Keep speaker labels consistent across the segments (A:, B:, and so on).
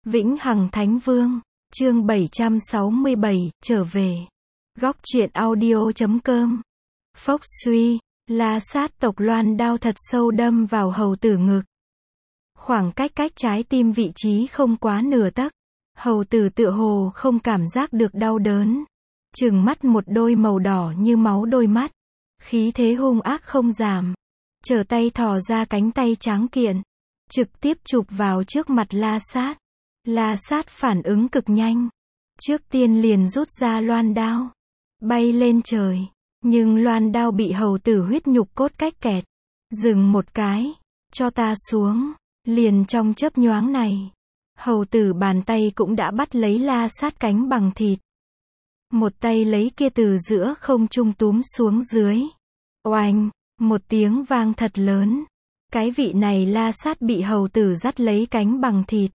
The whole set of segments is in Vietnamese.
A: Vĩnh Hằng Thánh Vương, chương 767, trở về. Góc truyện audio.com. Phốc suy, la sát tộc loan đao thật sâu đâm vào hầu tử ngực. Khoảng cách trái tim vị trí không quá nửa tấc. Hầu tử tựa hồ không cảm giác được đau đớn. Trừng mắt một đôi màu đỏ như máu đôi mắt. Khí thế hung ác không giảm. Trở tay thò ra cánh tay tráng kiện. Trực tiếp chụp vào trước mặt la sát. La sát phản ứng cực nhanh. Trước tiên liền rút ra loan đao. Bay lên trời. Nhưng loan đao bị hầu tử huyết nhục cốt cách kẹt. Dừng một cái. Cho ta xuống. Liền trong chớp nhoáng này. Hầu tử bàn tay cũng đã bắt lấy la sát cánh bằng thịt. Một tay lấy kia từ giữa không trung túm xuống dưới. Oanh, một tiếng vang thật lớn. Cái vị này la sát bị hầu tử dắt lấy cánh bằng thịt.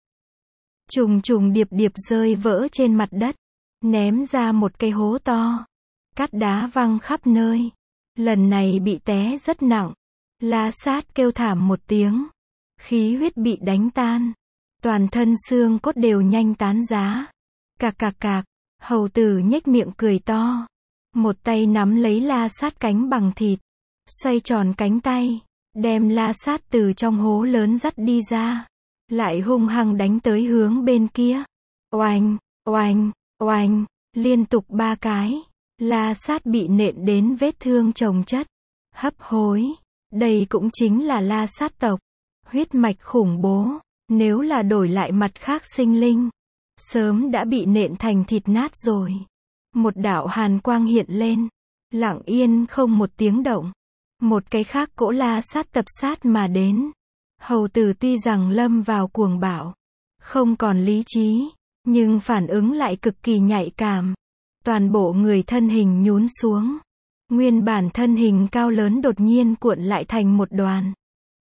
A: Trùng trùng điệp điệp rơi vỡ trên mặt đất. Ném ra một cái hố to. Cát đá văng khắp nơi. Lần này bị té rất nặng. La sát kêu thảm một tiếng. Khí huyết bị đánh tan. Toàn thân xương cốt đều nhanh tán giá. Cạc cạc cạc. Hầu tử nhếch miệng cười to. Một tay nắm lấy la sát cánh bằng thịt. Xoay tròn cánh tay. Đem la sát từ trong hố lớn dắt đi ra. Lại hung hăng đánh tới hướng bên kia. Oanh, oanh, oanh. Liên tục 3 cái. La sát bị nện đến vết thương chồng chất. Hấp hối. Đây cũng chính là la sát tộc. Huyết mạch khủng bố. Nếu là đổi lại mặt khác sinh linh. Sớm đã bị nện thành thịt nát rồi. Một đạo hàn quang hiện lên. Lặng yên không một tiếng động. Một cái khác cỗ la sát tập sát mà đến. Hầu tử tuy rằng lâm vào cuồng bạo. Không còn lý trí. Nhưng phản ứng lại cực kỳ nhạy cảm. Toàn bộ người thân hình nhún xuống. Nguyên bản thân hình cao lớn đột nhiên cuộn lại thành một đoàn.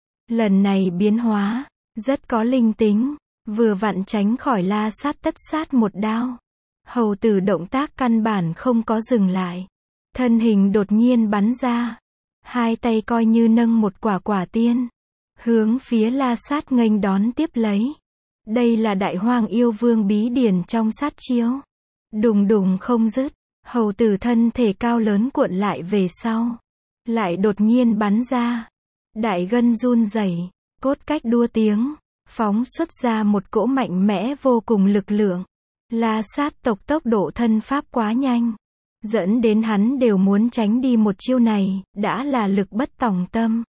A: Lần này biến hóa. Rất có linh tính. Vừa vặn tránh khỏi la sát tất sát một đao. Hầu tử động tác căn bản không có dừng lại. Thân hình đột nhiên bắn ra. Hai tay coi như nâng một quả tiên. Hướng phía la sát nghênh đón tiếp lấy. Đây là đại hoang yêu vương bí điển trong sát chiêu. Đùng đùng không dứt. Hầu tử thân thể cao lớn cuộn lại về sau. Lại đột nhiên bắn ra. Đại gân run rẩy. Cốt cách đua tiếng. Phóng xuất ra một cỗ mạnh mẽ vô cùng lực lượng. La sát tộc tốc độ thân pháp quá nhanh. Dẫn đến hắn đều muốn tránh đi một chiêu này, đã là lực bất tòng tâm.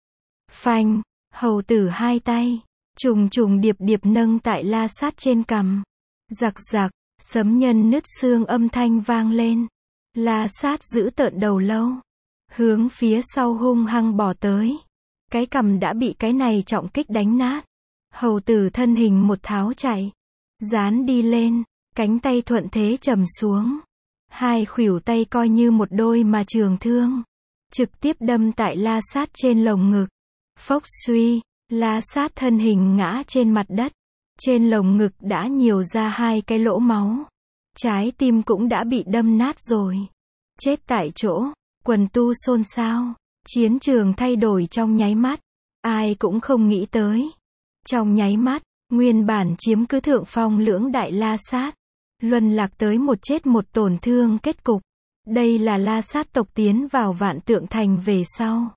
A: Phanh, hầu tử hai tay, trùng trùng điệp điệp nâng tại la sát trên cằm. Giặc giặc, sấm nhân nứt xương âm thanh vang lên. La sát giữ tợn đầu lâu. Hướng phía sau hung hăng bỏ tới. Cái cằm đã bị cái này trọng kích đánh nát. Hầu tử thân hình một tháo chạy. Dán đi lên, cánh tay thuận thế trầm xuống. Hai khuỷu tay coi như một đôi mà trường thương. Trực tiếp đâm tại la sát trên lồng ngực. Phốc suy, la sát thân hình ngã trên mặt đất. Trên lồng ngực đã nhiều ra 2 cái lỗ máu. Trái tim cũng đã bị đâm nát rồi. Chết tại chỗ, quần tu xôn xao. Chiến trường thay đổi trong nháy mắt. Ai cũng không nghĩ tới. Trong nháy mắt, nguyên bản chiếm cứ thượng phong lưỡng đại la sát. Luân lạc tới một chết một tổn thương kết cục. Đây là la sát tộc tiến vào Vạn Tượng Thành về sau.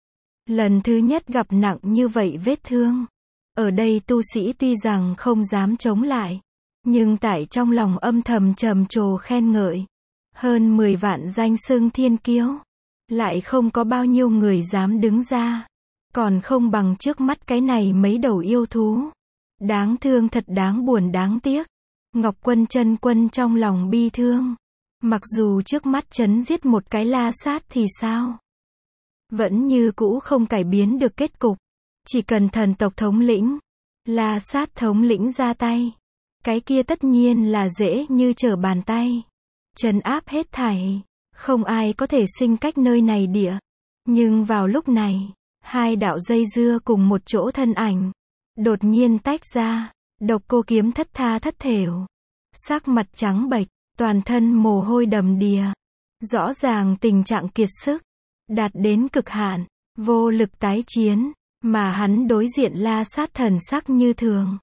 A: Lần thứ nhất gặp nặng như vậy vết thương. Ở đây tu sĩ tuy rằng không dám chống lại. Nhưng tại trong lòng âm thầm trầm trồ khen ngợi. Hơn 10 vạn danh xưng thiên kiêu. Lại không có bao nhiêu người dám đứng ra. Còn không bằng trước mắt cái này mấy đầu yêu thú. Đáng thương thật đáng buồn đáng tiếc. Ngọc Quân Chân Quân trong lòng bi thương. Mặc dù trước mắt chấn giết một cái la sát thì sao? Vẫn như cũ không cải biến được kết cục. Chỉ cần thần tộc thống lĩnh, la sát thống lĩnh ra tay. Cái kia tất nhiên là dễ như trở bàn tay. Trấn áp hết thảy. Không ai có thể sinh cách nơi này địa. Nhưng vào lúc này, 2 đạo dây dưa cùng một chỗ thân ảnh. Đột nhiên tách ra. Độc Cô Kiếm thất tha thất thểu. Sắc mặt trắng bệch, toàn thân mồ hôi đầm đìa. Rõ ràng tình trạng kiệt sức. Đạt đến cực hạn, vô lực tái chiến. Mà hắn đối diện la sát thần sắc như thường.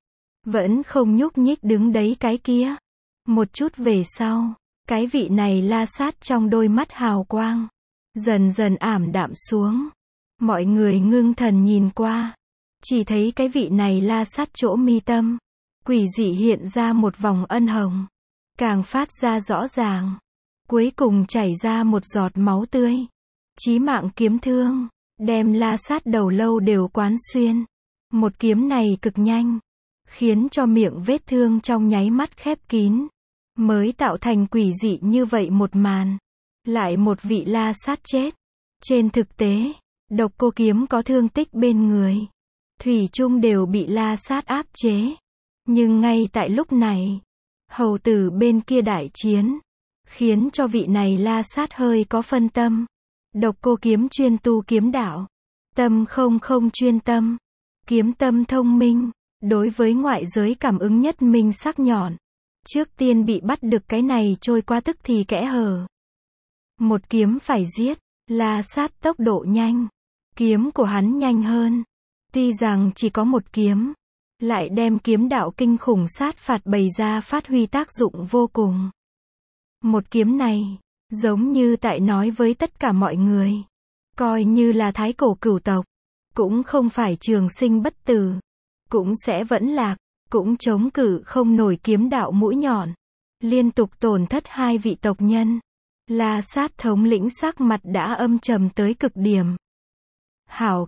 A: vẫn không nhúc nhích đứng đấy cái kia. Một chút về sau, cái vị này La Sát trong đôi mắt hào quang dần dần ảm đạm xuống. Mọi người ngưng thần nhìn qua, chỉ thấy cái vị này La Sát chỗ mi tâm quỷ dị hiện ra một vòng ân hồng, càng phát ra rõ ràng. Cuối cùng chảy ra một giọt máu tươi. Chí mạng kiếm thương, đem La Sát đầu lâu đều quán xuyên. Một kiếm này cực nhanh, khiến cho miệng vết thương trong nháy mắt khép kín, mới tạo thành quỷ dị như vậy một màn. Lại một vị La Sát chết. Trên thực tế, Độc Cô Kiếm có thương tích bên người, thủy chung đều bị La Sát áp chế. Nhưng ngay tại lúc này, hầu tử bên kia đại chiến, khiến cho vị này La Sát hơi có phân tâm. Độc Cô Kiếm chuyên tu kiếm đạo, tâm không chuyên tâm, kiếm tâm thông minh, đối với ngoại giới cảm ứng nhất minh sắc nhọn. Trước tiên bị bắt được cái này trôi qua tức thì kẽ hở. Một kiếm phải giết, La Sát tốc độ nhanh, kiếm của hắn nhanh hơn. Tuy rằng chỉ có một kiếm, lại đem kiếm đạo kinh khủng sát phạt bày ra phát huy tác dụng vô cùng. Một kiếm này, giống như tại nói với tất cả mọi người, coi như là thái cổ cửu tộc, cũng không phải trường sinh bất tử, cũng sẽ vẫn lạc, cũng chống cự không nổi kiếm đạo mũi nhọn. Liên tục tổn thất hai vị tộc nhân. La Sát thống lĩnh sắc mặt đã âm trầm tới cực điểm. Hảo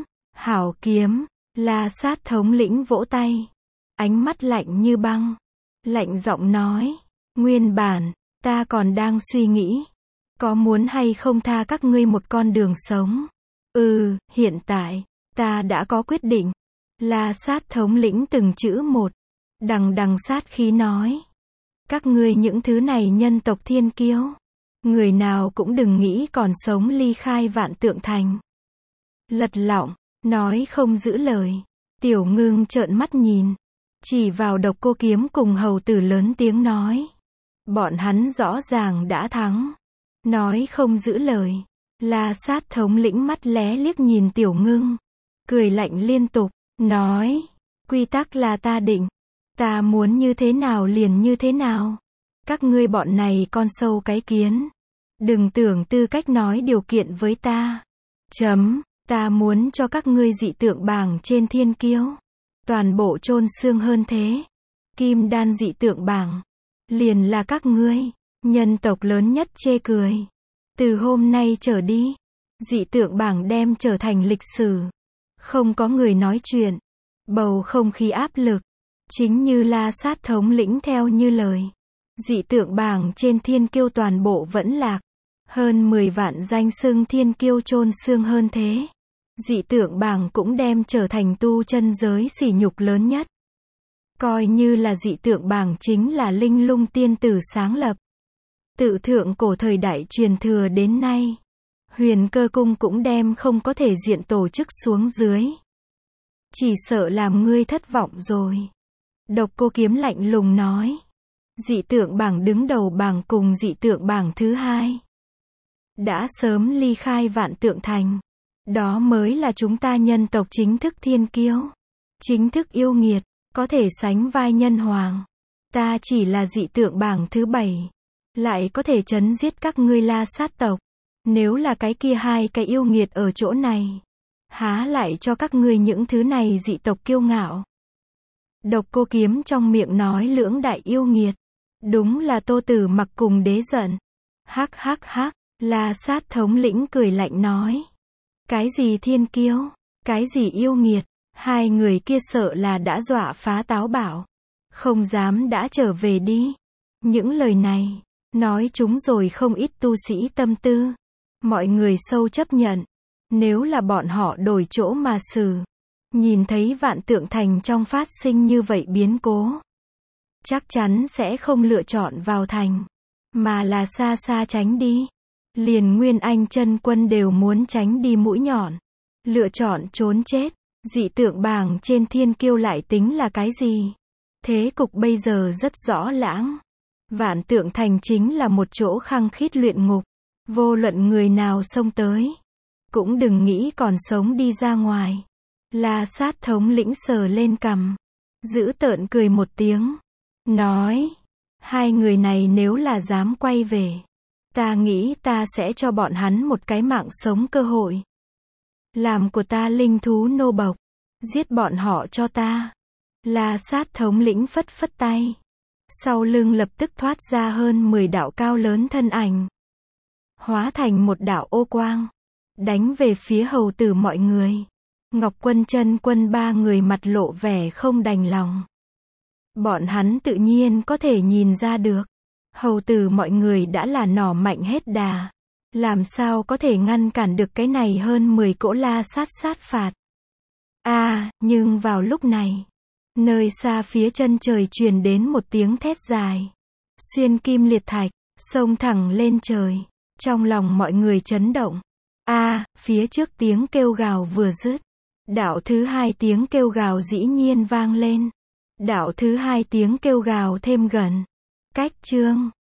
A: kiếm, La Sát thống lĩnh vỗ tay, ánh mắt lạnh như băng, lạnh giọng nói, nguyên bản, ta còn đang suy nghĩ, có muốn hay không tha các ngươi một con đường sống. Hiện tại, ta đã có quyết định. La Sát thống lĩnh từng chữ một, đằng sát khí nói. Các ngươi những thứ này nhân tộc thiên kiêu, người nào cũng đừng nghĩ còn sống ly khai Vạn Tượng Thành. Lật lọng, nói không giữ lời. Tiểu Ngưng trợn mắt nhìn, chỉ vào Độc Cô Kiếm cùng hầu tử lớn tiếng nói. Bọn hắn rõ ràng đã thắng. Nói không giữ lời. La Sát thống lĩnh mắt lé liếc nhìn Tiểu Ngưng, cười lạnh liên tục, nói, quy tắc là ta định, ta muốn như thế nào liền như thế nào. Các ngươi bọn này con sâu cái kiến, đừng tưởng tư cách nói điều kiện với ta. Ta muốn cho các ngươi dị tượng bảng trên thiên kiêu, toàn bộ chôn xương hơn thế. Kim đan dị tượng bảng, liền là các ngươi, nhân tộc lớn nhất chê cười. Từ hôm nay trở đi, dị tượng bảng đem trở thành lịch sử. Không có người nói chuyện, bầu không khí áp lực, chính như La Sát thống lĩnh theo như lời. Dị tượng bảng trên thiên kiêu toàn bộ vẫn lạc, hơn 10 vạn danh xưng thiên kiêu chôn xương hơn thế. Dị tượng bảng cũng đem trở thành tu chân giới sỉ nhục lớn nhất. Coi như là dị tượng bảng chính là Linh Lung tiên tử sáng lập. Tự thượng cổ thời đại truyền thừa đến nay, Huyền Cơ Cung cũng đem không có thể diện tổ chức xuống dưới. Chỉ sợ làm ngươi thất vọng rồi. Độc Cô Kiếm lạnh lùng nói. Dị tượng bảng đứng đầu bảng cùng dị tượng bảng thứ hai đã sớm ly khai Vạn Tượng Thành. Đó mới là chúng ta nhân tộc chính thức thiên kiêu, chính thức yêu nghiệt, có thể sánh vai nhân hoàng. Ta chỉ là dị tượng bảng thứ 7, lại có thể trấn giết các ngươi La Sát tộc. Nếu là cái kia hai cái yêu nghiệt ở chỗ này, há lại cho các ngươi những thứ này dị tộc kiêu ngạo. Độc Cô Kiếm trong miệng nói lưỡng đại yêu nghiệt, đúng là Tô Tử Mặc cùng Đế Giận. Hắc, La Sát thống lĩnh cười lạnh nói. Cái gì thiên kiêu, cái gì yêu nghiệt, hai người kia sợ là đã dọa phá táo bảo, không dám đã trở về đi. Những lời này, nói chúng rồi không ít tu sĩ tâm tư. Mọi người sâu chấp nhận, nếu là bọn họ đổi chỗ mà xử, nhìn thấy Vạn Tượng Thành trong phát sinh như vậy biến cố, chắc chắn sẽ không lựa chọn vào thành, mà là xa xa tránh đi. Liền Nguyên Anh chân quân đều muốn tránh đi mũi nhọn, lựa chọn trốn chết. Dị tượng bảng trên thiên kiêu lại tính là cái gì? Thế cục bây giờ rất rõ lãng. Vạn Tượng Thành chính là một chỗ khăng khít luyện ngục, vô luận người nào xông tới, cũng đừng nghĩ còn sống đi ra ngoài. La Sát thống lĩnh sờ lên cằm, dữ tợn cười một tiếng, nói, hai người này nếu là dám quay về, ta nghĩ ta sẽ cho bọn hắn một cái mạng sống cơ hội. Làm của ta linh thú nô bộc, giết bọn họ cho ta. La Sát thống lĩnh phất phất tay. Sau lưng lập tức thoát ra hơn 10 đạo cao lớn thân ảnh. Hóa thành một đạo ô quang. Đánh về phía hầu tử mọi người. Ngọc Quân Chân Quân ba người mặt lộ vẻ không đành lòng. Bọn hắn tự nhiên có thể nhìn ra được. Hầu tử mọi người đã là nỏ mạnh hết đà. Làm sao có thể ngăn cản được cái này hơn 10 cỗ La Sát sát phạt. Nhưng vào lúc này, nơi xa phía chân trời truyền đến một tiếng thét dài. Xuyên kim liệt thạch, xông thẳng lên trời. Trong lòng mọi người chấn động. Phía trước tiếng kêu gào vừa dứt. Đạo thứ hai tiếng kêu gào dĩ nhiên vang lên. Đạo thứ hai tiếng kêu gào thêm gần. Cách chương